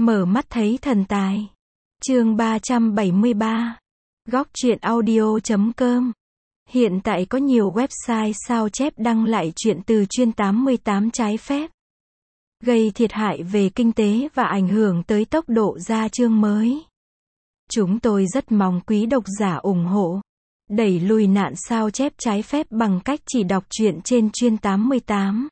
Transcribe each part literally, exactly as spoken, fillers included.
Mở mắt thấy thần tài. Chương ba trăm bảy mươi ba. Góc truyện audio chấm com. Hiện tại có nhiều website sao chép đăng lại chuyện từ chuyên tám mươi tám trái phép, gây thiệt hại về kinh tế và ảnh hưởng tới tốc độ ra chương mới. Chúng tôi rất mong quý độc giả ủng hộ, đẩy lùi nạn sao chép trái phép bằng cách chỉ đọc truyện trên chuyên tám mươi tám.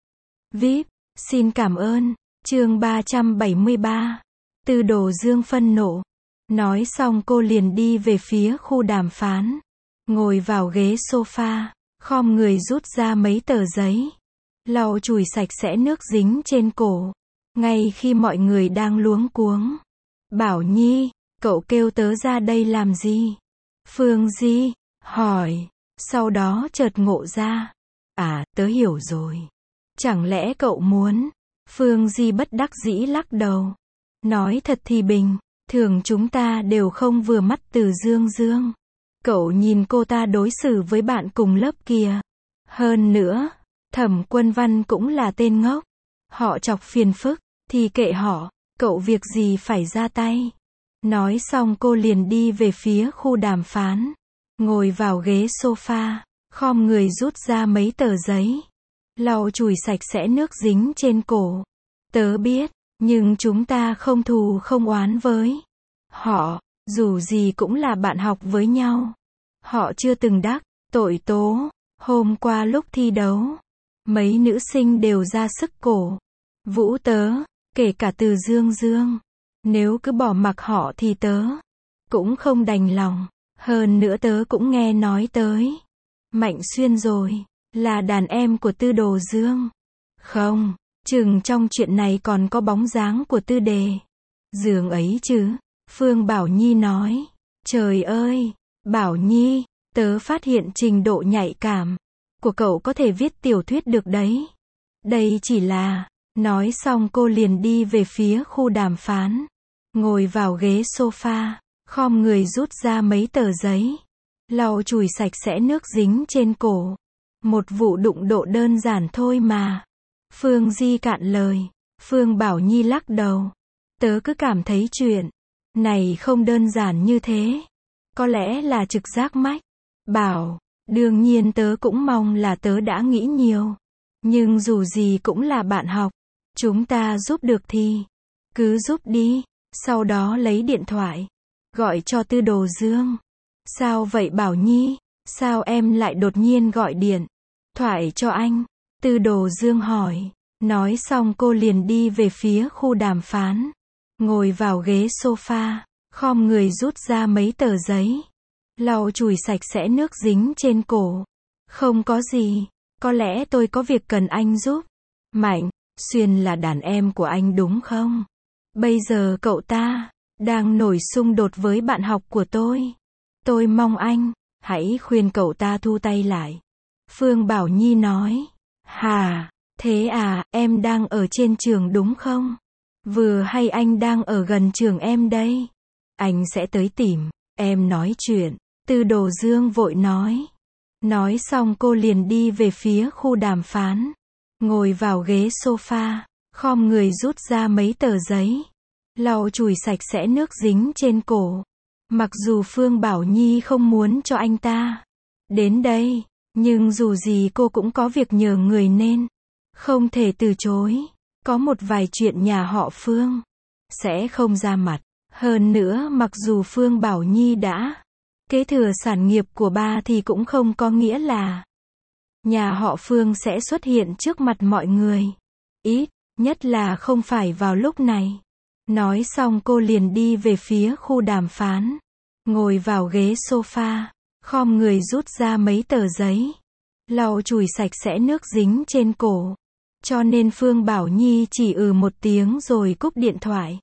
vê i pê, xin cảm ơn. Chương ba trăm bảy mươi ba. Tư Đồ Dương phân nộ. Nói xong cô liền đi về phía khu đàm phán. Ngồi vào ghế sofa, khom người rút ra mấy tờ giấy, lau chùi sạch sẽ nước dính trên cổ. Ngay khi mọi người đang luống cuống. Bảo Nhi, cậu kêu tớ ra đây làm gì? Phương Di hỏi. Sau đó chợt ngộ ra. À, tớ hiểu rồi. Chẳng lẽ cậu muốn? Phương Di bất đắc dĩ lắc đầu. Nói thật thì bình thường chúng ta đều không vừa mắt Từ Dương Dương. Cậu nhìn cô ta đối xử với bạn cùng lớp kìa. Hơn nữa, Thẩm Quân Văn cũng là tên ngốc. Họ chọc phiền phức, thì kệ họ, cậu việc gì phải ra tay. Nói xong cô liền đi về phía khu đàm phán. Ngồi vào ghế sofa, khom người rút ra mấy tờ giấy, lau chùi sạch sẽ nước dính trên cổ. Tớ biết, nhưng chúng ta không thù không oán với họ, dù gì cũng là bạn học với nhau. Họ chưa từng đắc tội tố. Hôm qua lúc thi đấu, mấy nữ sinh đều ra sức cổ vũ tớ, kể cả Từ Dương Dương. Nếu cứ bỏ mặc họ thì tớ cũng không đành lòng. Hơn nữa tớ cũng nghe nói tới Mạnh Xuyên rồi, là đàn em của Tư Đồ Dương. Không, chừng trong chuyện này còn có bóng dáng của Tư Đề Dương ấy chứ. Phương Bảo Nhi nói. Trời ơi, Bảo Nhi, tớ phát hiện trình độ nhạy cảm của cậu có thể viết tiểu thuyết được đấy. Đây chỉ là... Nói xong cô liền đi về phía khu đàm phán. Ngồi vào ghế sofa, khom người rút ra mấy tờ giấy, lau chùi sạch sẽ nước dính trên cổ. Một vụ đụng độ đơn giản thôi mà. Phương Di cạn lời. Phương Bảo Nhi lắc đầu. Tớ cứ cảm thấy chuyện này không đơn giản như thế. Có lẽ là trực giác mách bảo. Đương nhiên tớ cũng mong là tớ đã nghĩ nhiều. Nhưng dù gì cũng là bạn học. Chúng ta giúp được thì cứ giúp đi. Sau đó lấy điện thoại, gọi cho Tư Đồ Dương. Sao vậy Bảo Nhi? Sao em lại đột nhiên gọi điện thoại cho anh? Tư Đồ Dương hỏi. Nói xong cô liền đi về phía khu đàm phán. Ngồi vào ghế sofa, khom người rút ra mấy tờ giấy, lau chùi sạch sẽ nước dính trên cổ. Không có gì, có lẽ tôi có việc cần anh giúp. Mạnh Xuyên là đàn em của anh đúng không? Bây giờ cậu ta đang nổi xung đột với bạn học của tôi. Tôi mong anh hãy khuyên cậu ta thu tay lại. Phương Bảo Nhi nói. Hà, thế à, em đang ở trên trường đúng không? Vừa hay anh đang ở gần trường em đây. Anh sẽ tới tìm em nói chuyện. Tư Đồ Dương vội nói. Nói xong cô liền đi về phía khu đàm phán. Ngồi vào ghế sofa, khom người rút ra mấy tờ giấy, lau chùi sạch sẽ nước dính trên cổ. Mặc dù Phương Bảo Nhi không muốn cho anh ta đến đây, nhưng dù gì cô cũng có việc nhờ người nên không thể từ chối. Có một vài chuyện nhà họ Phương sẽ không ra mặt. Hơn nữa mặc dù Phương Bảo Nhi đã kế thừa sản nghiệp của ba thì cũng không có nghĩa là nhà họ Phương sẽ xuất hiện trước mặt mọi người. Ít nhất là không phải vào lúc này. Nói xong cô liền đi về phía khu đàm phán. Ngồi vào ghế sofa, khom người rút ra mấy tờ giấy, lau chùi sạch sẽ nước dính trên cổ. Cho nên Phương Bảo Nhi chỉ ừ một tiếng rồi cúp điện thoại.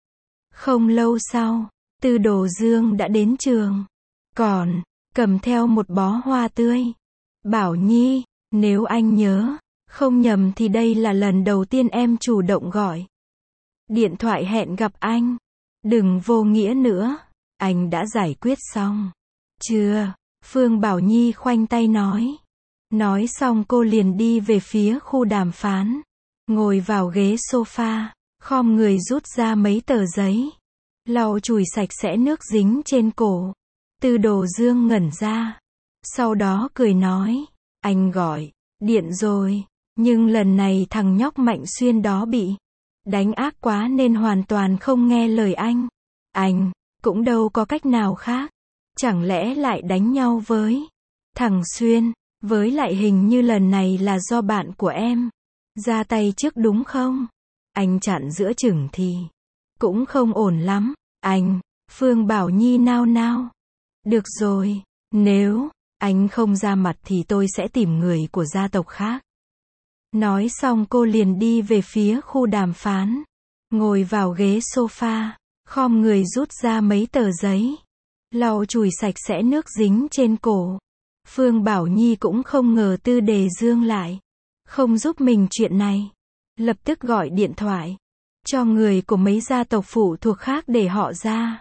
Không lâu sau, Tư Đồ Dương đã đến trường. Còn cầm theo một bó hoa tươi. Bảo Nhi, nếu anh nhớ không nhầm thì đây là lần đầu tiên em chủ động gọi điện thoại hẹn gặp anh. Đừng vô nghĩa nữa. Anh đã giải quyết xong chưa? Phương Bảo Nhi khoanh tay nói. Nói xong cô liền đi về phía khu đàm phán. Ngồi vào ghế sofa, khom người rút ra mấy tờ giấy, lau chùi sạch sẽ nước dính trên cổ. Tư Đồ Dương ngẩn ra, sau đó cười nói, anh gọi điện rồi, nhưng lần này thằng nhóc Mạnh Xuyên đó bị đánh ác quá nên hoàn toàn không nghe lời anh. Anh cũng đâu có cách nào khác, chẳng lẽ lại đánh nhau với thằng Xuyên, với lại hình như lần này là do bạn của em ra tay trước đúng không? Anh chặn giữa chừng thì cũng không ổn lắm. Anh, Phương Bảo Nhi nao nao. Được rồi, nếu anh không ra mặt thì tôi sẽ tìm người của gia tộc khác. Nói xong cô liền đi về phía khu đàm phán, ngồi vào ghế sofa, khom người rút ra mấy tờ giấy, lau chùi sạch sẽ nước dính trên cổ. Phương Bảo Nhi cũng không ngờ Tư Đề Dương lại không giúp mình chuyện này, lập tức gọi điện thoại cho người của mấy gia tộc phụ thuộc khác để họ ra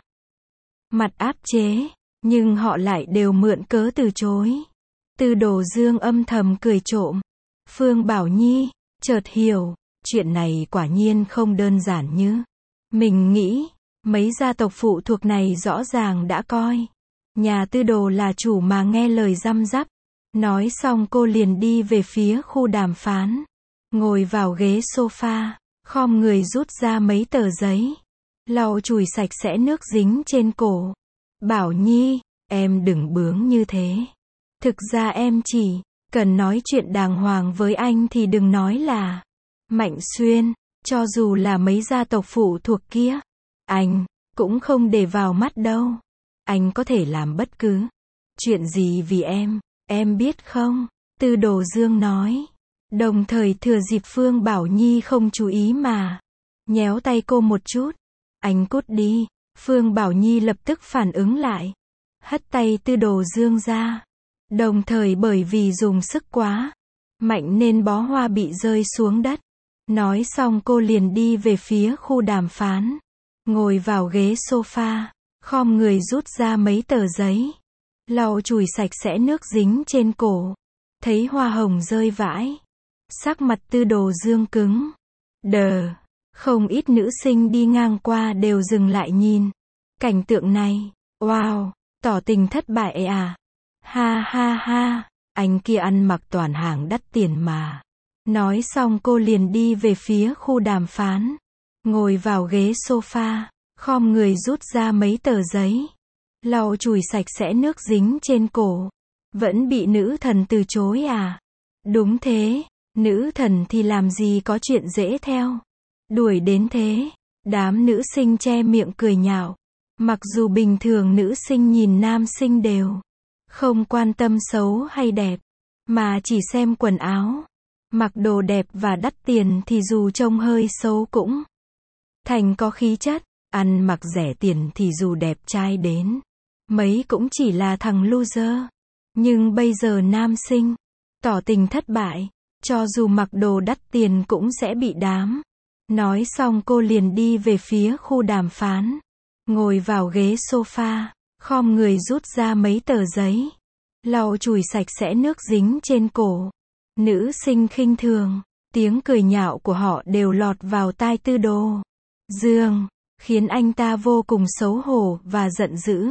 mặt áp chế, nhưng họ lại đều mượn cớ từ chối. Tư Đồ Dương âm thầm cười trộm. Phương Bảo Nhi chợt hiểu, chuyện này quả nhiên không đơn giản như mình nghĩ. Mấy gia tộc phụ thuộc này rõ ràng đã coi nhà Tư Đồ là chủ mà nghe lời răm rắp. Nói xong cô liền đi về phía khu đàm phán, ngồi vào ghế sofa, khom người rút ra mấy tờ giấy, lau chùi sạch sẽ nước dính trên cổ. Bảo Nhi, em đừng bướng như thế. Thực ra em chỉ cần nói chuyện đàng hoàng với anh thì đừng nói là Mạnh Xuyên, cho dù là mấy gia tộc phụ thuộc kia, anh cũng không để vào mắt đâu. Anh có thể làm bất cứ chuyện gì vì em, em biết không? Tư Đồ Dương nói, đồng thời thừa dịp Phương Bảo Nhi không chú ý mà nhéo tay cô một chút. Anh cút đi. Phương Bảo Nhi lập tức phản ứng lại, hất tay Tư Đồ Dương ra. Đồng thời bởi vì dùng sức quá mạnh nên bó hoa bị rơi xuống đất. Nói xong cô liền đi về phía khu đàm phán, ngồi vào ghế sofa, khom người rút ra mấy tờ giấy, lau chùi sạch sẽ nước dính trên cổ. Thấy hoa hồng rơi vãi, sắc mặt Tư Đồ Dương cứng đờ. Không ít nữ sinh đi ngang qua đều dừng lại nhìn cảnh tượng này. Wow, tỏ tình thất bại à? Ha ha ha, anh kia ăn mặc toàn hàng đắt tiền mà. Nói xong cô liền đi về phía khu đàm phán, ngồi vào ghế sofa, khom người rút ra mấy tờ giấy, lau chùi sạch sẽ nước dính trên cổ. Vẫn bị nữ thần từ chối à? Đúng thế, nữ thần thì làm gì có chuyện dễ theo đuổi đến thế. Đám nữ sinh che miệng cười nhạo. Mặc dù bình thường nữ sinh nhìn nam sinh đều không quan tâm xấu hay đẹp, mà chỉ xem quần áo. Mặc đồ đẹp và đắt tiền thì dù trông hơi xấu cũng thành có khí chất. Ăn mặc rẻ tiền thì dù đẹp trai đến mấy cũng chỉ là thằng loser. Nhưng bây giờ nam sinh tỏ tình thất bại, cho dù mặc đồ đắt tiền cũng sẽ bị đám. Nói xong cô liền đi về phía khu đàm phán, ngồi vào ghế sofa, khom người rút ra mấy tờ giấy, lau chùi sạch sẽ nước dính trên cổ. Nữ sinh khinh thường, tiếng cười nhạo của họ đều lọt vào tai Tư Đồ Dương, khiến anh ta vô cùng xấu hổ và giận dữ.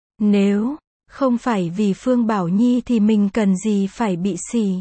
Nếu không phải vì Phương Bảo Nhi thì mình cần gì phải bị sỉ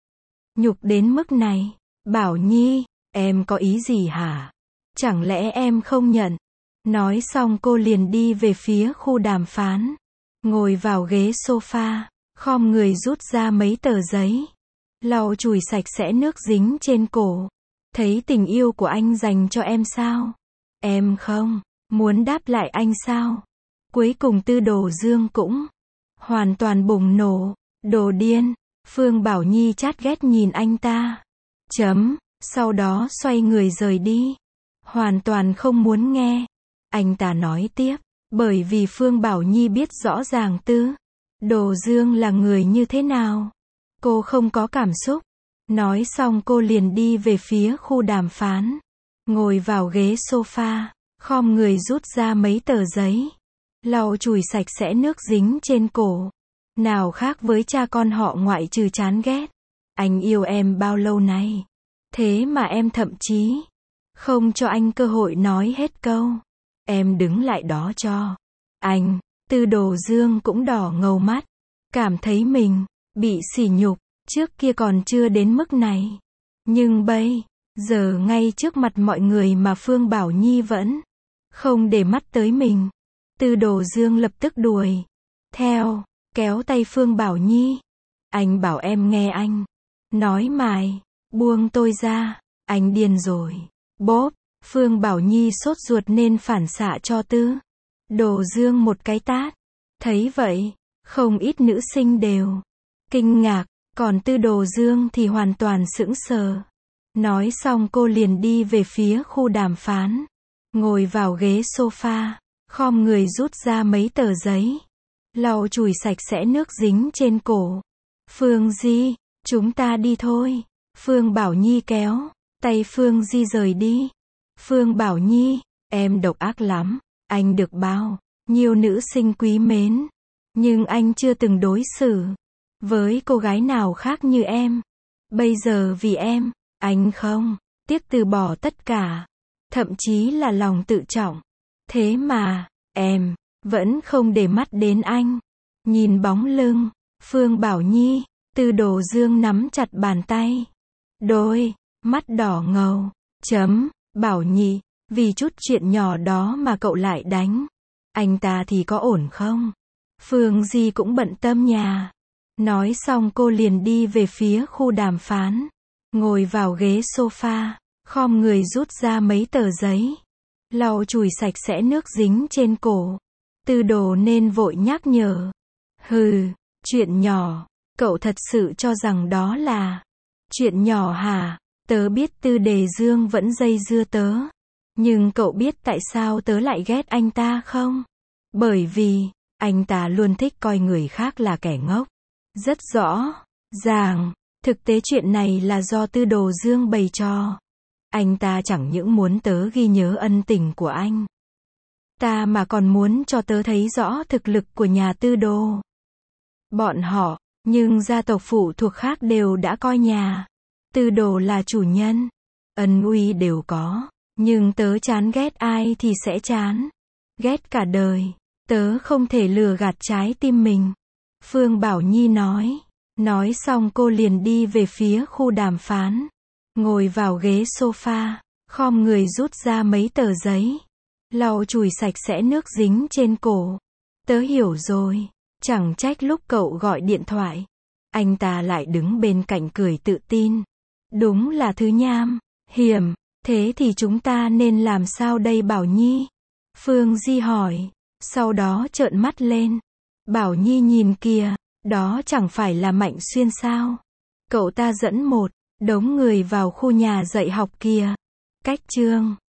nhục đến mức này. Bảo Nhi, em có ý gì hả? Chẳng lẽ em không nhận? Nói xong cô liền đi về phía khu đàm phán, ngồi vào ghế sofa, khom người rút ra mấy tờ giấy, lau chùi sạch sẽ nước dính trên cổ. Thấy tình yêu của anh dành cho em sao? Em không muốn đáp lại anh sao? Cuối cùng Tư Đồ Dương cũng hoàn toàn bùng nổ. Đồ điên. Phương Bảo Nhi chát ghét nhìn anh ta. Chấm. Sau đó xoay người rời đi. Hoàn toàn không muốn nghe anh ta nói tiếp. Bởi vì Phương Bảo Nhi biết rõ ràng Tư Đồ Dương là người như thế nào. Cô không có cảm xúc. Nói xong cô liền đi về phía khu đàm phán, ngồi vào ghế sofa, khom người rút ra mấy tờ giấy, lau chùi sạch sẽ nước dính trên cổ. Nào khác với cha con họ ngoại trừ chán ghét. Anh yêu em bao lâu nay? Thế mà em thậm chí không cho anh cơ hội nói hết câu. Em đứng lại đó cho anh. Tư Đồ Dương cũng đỏ ngầu mắt, cảm thấy mình bị sỉ nhục, trước kia còn chưa đến mức này. Nhưng bây giờ ngay trước mặt mọi người mà Phương Bảo Nhi vẫn không để mắt tới mình. Tư Đồ Dương lập tức đuổi theo, kéo tay Phương Bảo Nhi. Anh bảo em nghe anh nói mài, buông tôi ra, anh điên rồi. Bốp, Phương Bảo Nhi sốt ruột nên phản xạ cho Tư Đồ Dương một cái tát. Thấy vậy, không ít nữ sinh đều kinh ngạc, còn Tư Đồ Dương thì hoàn toàn sững sờ. Nói xong cô liền đi về phía khu đàm phán, ngồi vào ghế sofa, khom người rút ra mấy tờ giấy, lau chùi sạch sẽ nước dính trên cổ. Phương Di, chúng ta đi thôi. Phương Bảo Nhi kéo tay Phương Di rời đi. Phương Bảo Nhi, em độc ác lắm, anh được bao nhiêu nữ sinh quý mến, nhưng anh chưa từng đối xử với cô gái nào khác như em. Bây giờ vì em, anh không tiếc từ bỏ tất cả, thậm chí là lòng tự trọng. Thế mà, em vẫn không để mắt đến anh. Nhìn bóng lưng Phương Bảo Nhi, Tư Đồ Dương nắm chặt bàn tay, đôi mắt đỏ ngầu. Chấm, Bảo Nhi, vì chút chuyện nhỏ đó mà cậu lại đánh anh ta thì có ổn không? Phương Di cũng bận tâm nhà. Nói xong cô liền đi về phía khu đàm phán, ngồi vào ghế sofa, khom người rút ra mấy tờ giấy, lau chùi sạch sẽ nước dính trên cổ. Tư Đồ nên vội nhắc nhở. Hừ, chuyện nhỏ, cậu thật sự cho rằng đó là chuyện nhỏ hả? Tớ biết Tư Đề Dương vẫn dây dưa tớ, nhưng cậu biết tại sao tớ lại ghét anh ta không? Bởi vì anh ta luôn thích coi người khác là kẻ ngốc. Rất rõ ràng, thực tế chuyện này là do Tư Đồ Dương bày trò. Anh ta chẳng những muốn tớ ghi nhớ ân tình của anh ta mà còn muốn cho tớ thấy rõ thực lực của nhà Tư Đồ bọn họ. Nhưng gia tộc phụ thuộc khác đều đã coi nhà Tư Đồ là chủ nhân, ân uy đều có. Nhưng tớ chán ghét ai thì sẽ chán ghét cả đời. Tớ không thể lừa gạt trái tim mình. Phương Bảo Nhi nói. Nói xong cô liền đi về phía khu đàm phán, ngồi vào ghế sofa, khom người rút ra mấy tờ giấy, lau chùi sạch sẽ nước dính trên cổ. Tớ hiểu rồi, chẳng trách lúc cậu gọi điện thoại, anh ta lại đứng bên cạnh cười tự tin. Đúng là thứ nham hiểm. Thế thì chúng ta nên làm sao đây Bảo Nhi? Phương Di hỏi, sau đó trợn mắt lên. Bảo Nhi nhìn kìa, đó chẳng phải là Mạnh Xuyên sao? Cậu ta dẫn một đống người vào khu nhà dạy học kìa. Cách chương